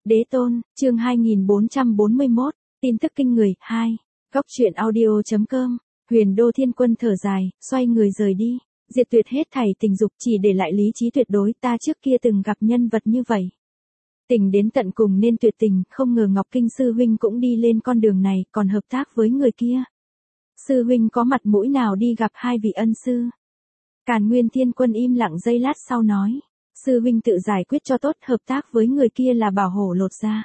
Đế tôn, chương 2441, tin tức kinh người, 2. Góc truyện audio.com, Huyền Đô Thiên Quân thở dài, xoay người rời đi, diệt tuyệt hết thảy tình dục chỉ để lại lý trí tuyệt đối. Ta trước kia từng gặp nhân vật như vậy. Tình đến tận cùng nên tuyệt tình, không ngờ Ngọc Kinh sư huynh cũng đi lên con đường này, còn hợp tác với người kia. Sư huynh có mặt mũi nào đi gặp hai vị ân sư? Càn Nguyên Thiên Quân im lặng giây lát sau nói. Sư huynh tự giải quyết cho tốt, hợp tác với người kia là bảo hổ lột da.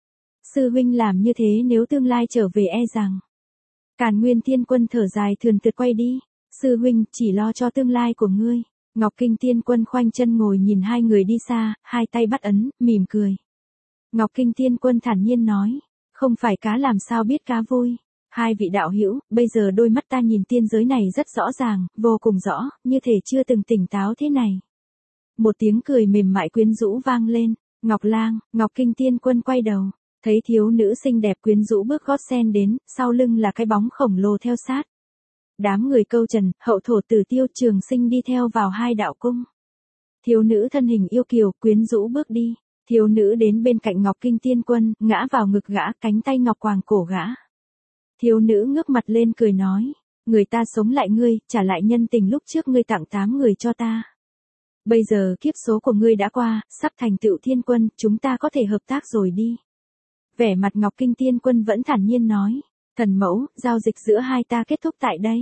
Sư huynh làm như thế nếu tương lai trở về e rằng. Càn Nguyên Thiên Quân thở dài thườn thượt quay đi. Sư huynh chỉ lo cho tương lai của ngươi. Ngọc Kinh Thiên Quân khoanh chân ngồi nhìn hai người đi xa, hai tay bắt ấn, mỉm cười. Ngọc Kinh Thiên Quân thản nhiên nói. Không phải cá làm sao biết cá vui. Hai vị đạo hữu, bây giờ đôi mắt ta nhìn tiên giới này rất rõ ràng, vô cùng rõ, như thể chưa từng tỉnh táo thế này. Một tiếng cười mềm mại quyến rũ vang lên. Ngọc Lang, Ngọc Kinh Thiên Quân quay đầu, thấy thiếu nữ xinh đẹp quyến rũ bước gót sen đến, sau lưng là cái bóng khổng lồ theo sát. Đám người Câu Trần, Hậu Thổ Tử Tiêu Trường Sinh đi theo vào hai đạo cung. Thiếu nữ thân hình yêu kiều, quyến rũ bước đi. Thiếu nữ đến bên cạnh Ngọc Kinh Thiên Quân, ngã vào ngực gã, cánh tay ngọc quàng cổ gã. Thiếu nữ ngước mặt lên cười nói, người ta sống lại ngươi, trả lại nhân tình lúc trước ngươi tặng 8 người cho ta. Bây giờ kiếp số của ngươi đã qua, sắp thành tựu thiên quân, chúng ta có thể hợp tác rồi đi. Vẻ mặt Ngọc Kinh Thiên Quân vẫn thản nhiên nói, thần mẫu, giao dịch giữa hai ta kết thúc tại đây.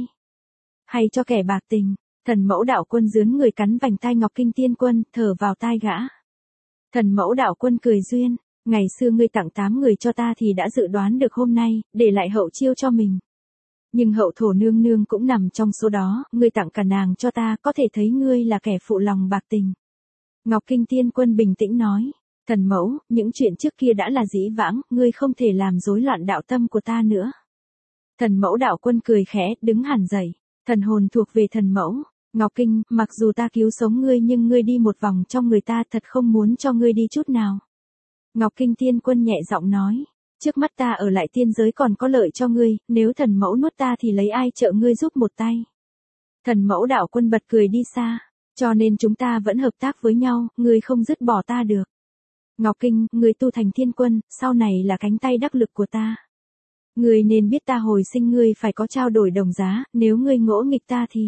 Hay cho kẻ bạc tình, thần mẫu đạo quân dướn người cắn vành tai Ngọc Kinh Thiên Quân, thở vào tai gã. Thần mẫu đạo quân cười duyên, ngày xưa ngươi tặng 8 người cho ta thì đã dự đoán được hôm nay, để lại hậu chiêu cho mình. Nhưng hậu thổ nương nương cũng nằm trong số đó, ngươi tặng cả nàng cho ta, có thể thấy ngươi là kẻ phụ lòng bạc tình. Ngọc Kinh Thiên Quân bình tĩnh nói, thần mẫu, những chuyện trước kia đã là dĩ vãng, ngươi không thể làm rối loạn đạo tâm của ta nữa. Thần mẫu đạo quân cười khẽ, đứng hẳn dậy, thần hồn thuộc về thần mẫu. Ngọc Kinh, mặc dù ta cứu sống ngươi nhưng ngươi đi một vòng trong người ta thật không muốn cho ngươi đi chút nào. Ngọc Kinh Thiên Quân nhẹ giọng nói, trước mắt ta ở lại tiên giới còn có lợi cho ngươi, nếu thần mẫu nuốt ta thì lấy ai trợ ngươi giúp một tay. Thần mẫu đạo quân bật cười đi xa, cho nên chúng ta vẫn hợp tác với nhau, ngươi không dứt bỏ ta được. Ngọc Kinh, ngươi tu thành thiên quân, sau này là cánh tay đắc lực của ta. Ngươi nên biết ta hồi sinh ngươi phải có trao đổi đồng giá, nếu ngươi ngỗ nghịch ta thì.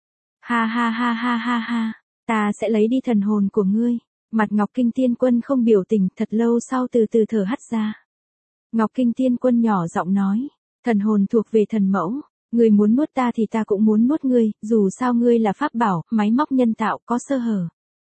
Ha ha ha ha ha ha, ta sẽ lấy đi thần hồn của ngươi. Mặt Ngọc Kinh Thiên Quân không biểu tình, thật lâu sau từ từ thở hắt ra. Ngọc Kinh Thiên Quân nhỏ giọng nói, thần hồn thuộc về thần mẫu, ngươi muốn nuốt ta thì ta cũng muốn nuốt ngươi, dù sao ngươi là pháp bảo, máy móc nhân tạo, có sơ hở.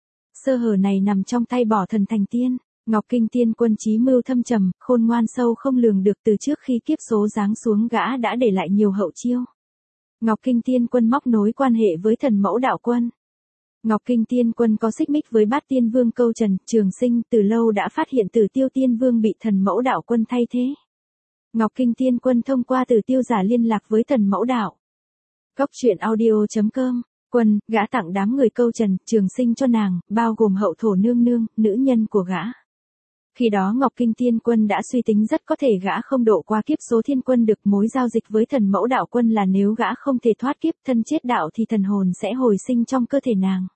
Sơ hở này nằm trong tay bỏ thần thành tiên. Ngọc Kinh Thiên Quân chí mưu thâm trầm, khôn ngoan sâu không lường được, từ trước khi kiếp số giáng xuống gã đã để lại nhiều hậu chiêu. Ngọc Kinh Thiên Quân móc nối quan hệ với thần mẫu đạo quân. Ngọc Kinh Thiên Quân có xích mích với Bát Tiên Vương Câu Trần, Trường Sinh, từ lâu đã phát hiện Tử Tiêu Tiên Vương bị thần mẫu đạo quân thay thế. Ngọc Kinh Thiên Quân thông qua Tử Tiêu giả liên lạc với thần mẫu đạo. Góc truyện audio.com, Quân, gã tặng đám người Câu Trần, Trường Sinh cho nàng, bao gồm hậu thổ nương nương, nữ nhân của gã. Khi đó Ngọc Kinh Thiên Quân đã suy tính rất có thể gã không độ qua kiếp số thiên quân được, mối giao dịch với thần mẫu đạo quân là nếu gã không thể thoát kiếp thân chết đạo thì thần hồn sẽ hồi sinh trong cơ thể nàng.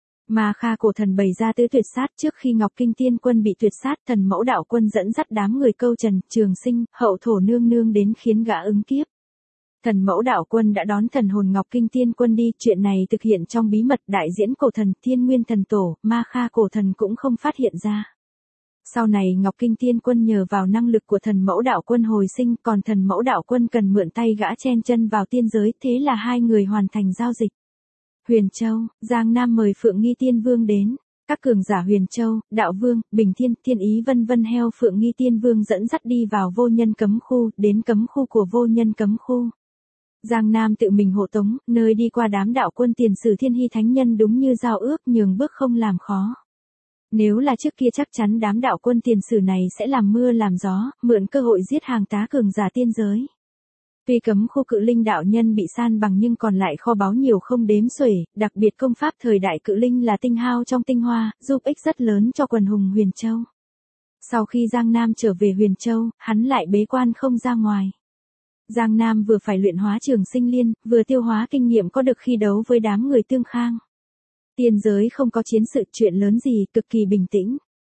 Mà Kha cổ thần bày ra tứ tuyệt sát, trước khi Ngọc Kinh Thiên Quân bị tuyệt sát, thần mẫu đạo quân dẫn dắt đám người Câu Trần, Trường Sinh, hậu thổ nương nương đến khiến gã ứng kiếp. Thần mẫu đạo quân đã đón thần hồn Ngọc Kinh Thiên Quân đi, chuyện này thực hiện trong bí mật, đại diễn cổ thần, Thiên Nguyên thần tổ, Ma Kha cổ thần cũng không phát hiện ra. Sau này Ngọc Kinh Thiên Quân nhờ vào năng lực của thần mẫu đạo quân hồi sinh, còn thần mẫu đạo quân cần mượn tay gã chen chân vào tiên giới, thế là hai người hoàn thành giao dịch. Huyền Châu, Giang Nam mời Phượng Nghi Tiên Vương đến. Các cường giả Huyền Châu, Đạo Vương, Bình Thiên, Thiên Ý vân vân heo Phượng Nghi Tiên Vương dẫn dắt đi vào vô nhân cấm khu, đến cấm khu của vô nhân cấm khu. Giang Nam tự mình hộ tống, nơi đi qua đám đạo quân tiền sử Thiên Hy Thánh Nhân đúng như giao ước, nhường bước không làm khó. Nếu là trước kia chắc chắn đám đạo quân tiền sử này sẽ làm mưa làm gió, mượn cơ hội giết hàng tá cường giả tiên giới. Tuy cấm khu Cự Linh đạo nhân bị san bằng nhưng còn lại kho báu nhiều không đếm xuể, đặc biệt công pháp thời đại Cự Linh là tinh hao trong tinh hoa, giúp ích rất lớn cho quần hùng Huyền Châu. Sau khi Giang Nam trở về Huyền Châu, hắn lại bế quan không ra ngoài. Giang Nam vừa phải luyện hóa Trường Sinh Liên, vừa tiêu hóa kinh nghiệm có được khi đấu với đám người Tương Khang. Tiên giới không có chiến sự, chuyện lớn gì, cực kỳ bình tĩnh.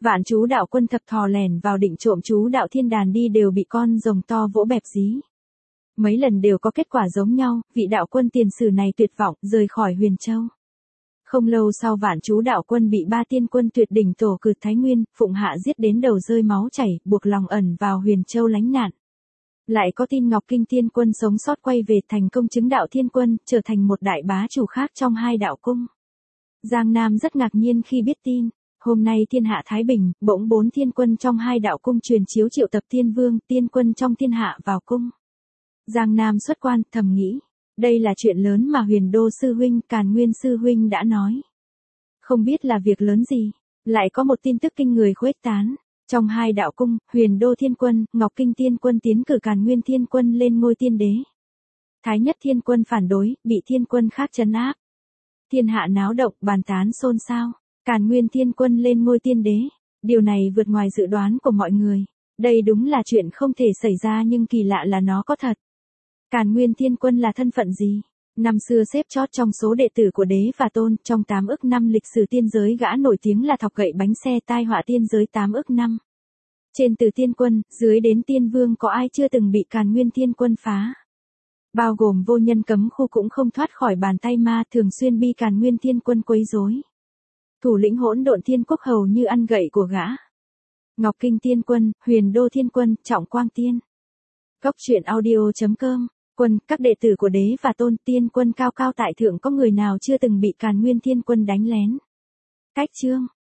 Vạn chú đạo quân thập thò lẻn vào định trộm chú đạo thiên đàn đi đều bị con rồng to vỗ bẹp dí. Mấy lần đều có kết quả giống nhau, vị đạo quân tiền sử này tuyệt vọng, rời khỏi Huyền Châu. Không lâu sau vạn chú đạo quân bị ba tiên quân tuyệt đỉnh tổ cử Thái Nguyên, phụng hạ giết đến đầu rơi máu chảy, buộc lòng ẩn vào Huyền Châu lánh nạn. Lại có tin Ngọc Kinh Tiên Quân sống sót quay về thành công chứng đạo thiên quân, trở thành một đại bá chủ khác trong hai đạo cung. Giang Nam rất ngạc nhiên khi biết tin, hôm nay thiên hạ Thái Bình, bỗng 4 thiên quân trong hai đạo cung truyền chiếu triệu tập tiên vương, tiên quân trong thiên hạ vào cung. Giang Nam xuất quan, thầm nghĩ, đây là chuyện lớn mà Huyền Đô sư huynh, Càn Nguyên sư huynh đã nói. Không biết là việc lớn gì, lại có một tin tức kinh người khuếch tán. Trong hai đạo cung, Huyền Đô Thiên Quân, Ngọc Kinh Tiên Quân tiến cử Càn Nguyên Thiên Quân lên ngôi tiên đế. Thái Nhất Thiên Quân phản đối, bị thiên quân khác trấn áp. Thiên hạ náo động, bàn tán xôn xao. Càn Nguyên Thiên Quân lên ngôi tiên đế. Điều này vượt ngoài dự đoán của mọi người. Đây đúng là chuyện không thể xảy ra nhưng kỳ lạ là nó có thật. Càn Nguyên Thiên Quân là thân phận gì? Năm xưa xếp chót trong số đệ tử của Đế và Tôn, trong 8 ức năm lịch sử tiên giới gã nổi tiếng là thọc gậy bánh xe tai họa tiên giới 8 ức năm. Trên từ tiên quân, dưới đến tiên vương có ai chưa từng bị Càn Nguyên Thiên Quân phá. Bao gồm vô nhân cấm khu cũng không thoát khỏi bàn tay ma, thường xuyên bị Càn Nguyên Thiên Quân quấy rối. Thủ lĩnh Hỗn Độn Thiên Quốc hầu như ăn gậy của gã. Ngọc Kinh Tiên Quân, Huyền Đô Thiên Quân, Trọng Quang Tiên. Góc truyện audio.com. Quân, các đệ tử của Đế và Tôn, tiên quân cao cao tại thượng có người nào chưa từng bị Càn Nguyên Thiên Quân đánh lén? Cách chương